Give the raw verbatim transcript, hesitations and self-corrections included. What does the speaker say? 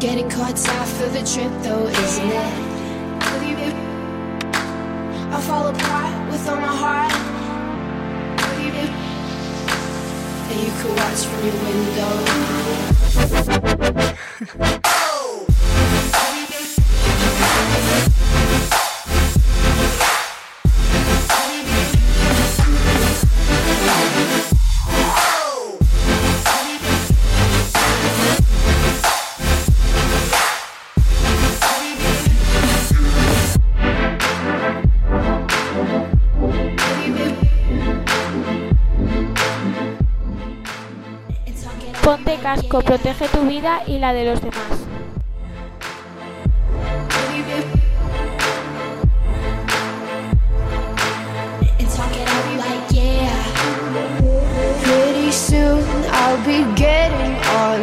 Getting caught out for the trip though, isn't it? I'll fall apart with all my heart. And you could watch from your window. Ponte casco, protege tu vida y la de los demás. Pretty soon I'll be getting on